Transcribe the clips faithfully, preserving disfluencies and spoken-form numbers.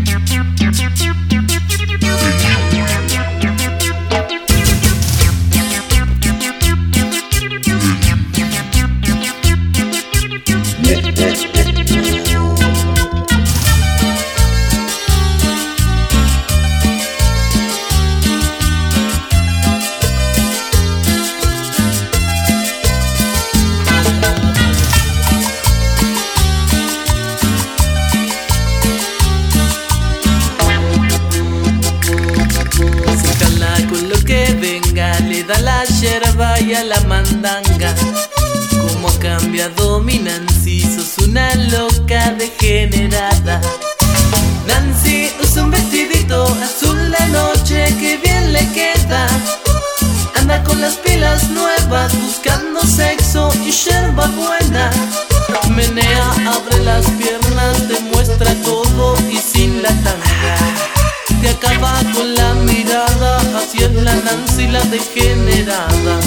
Da la yerba y a la mandanga. Cómo ha cambiado mi Nancy, sos una loca degenerada. Nancy usa un vestidito azul de noche que bien le queda. Anda con las pilas nuevas buscando sexo y yerba buena. Menea, abre las piernas, demuestra todo y sin la tanga. Te acaba con la mirada, así es la Nancy la degenerada.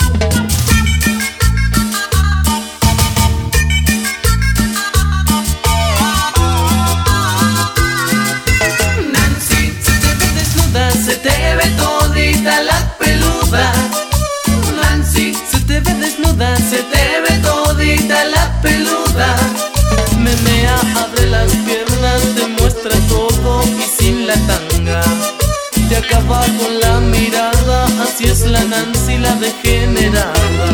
Nancy, se te ve desnuda, se te ve todita la peluda. Nancy, se te ve desnuda, se te ve todita la peluda. Menea, abre las piernas, demuestra todo y sin la tanga. Te acaba con la mirada, así es la Nancy la degenerada.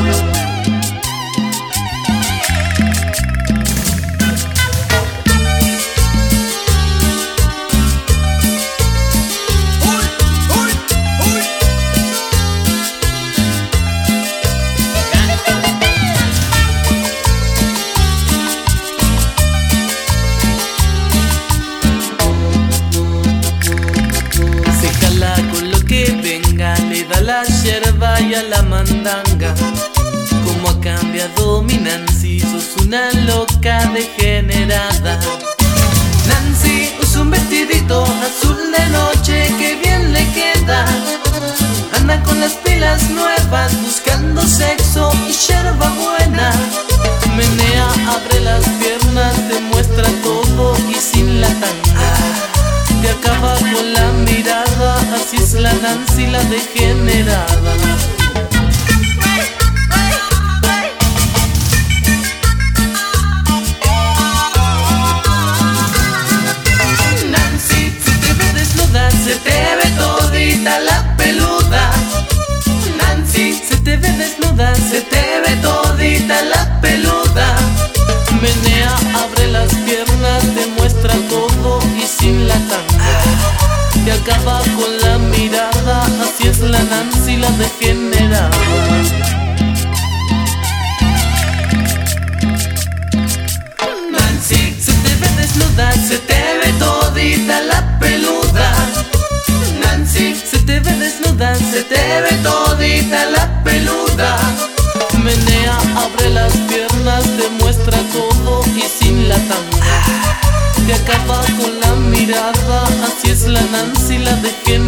La yerba y a la mandanga. Cómo ha cambiado mi Nancy, sos una loca degenerada. Nancy usa un vestidito azul de noche que bien le queda. Anda con las pilas nuevas buscando sexo y yerba buena. Menea, abre las piernas, demuestra todo y sin la tanga. Te acaba con la mirada, así es la Nancy la degenerada. Nancy, se te ve desnuda, se te ve todita la peluda. Nancy, se te ve desnuda, se te ve todita la peluda. Menea, abre las piernas, demuestra todo y sin la tanga. Te acaba con la mirada, así es la Nancy la degenerada. Nancy, se te ve desnuda, se te ve todita la peluda. Nancy, se te ve desnuda, se te ve todita la peluda. Menea, abre las piernas, demuestra todo y sin la tanga. Te acaba con la mirada, así es la Nancy la degenerada.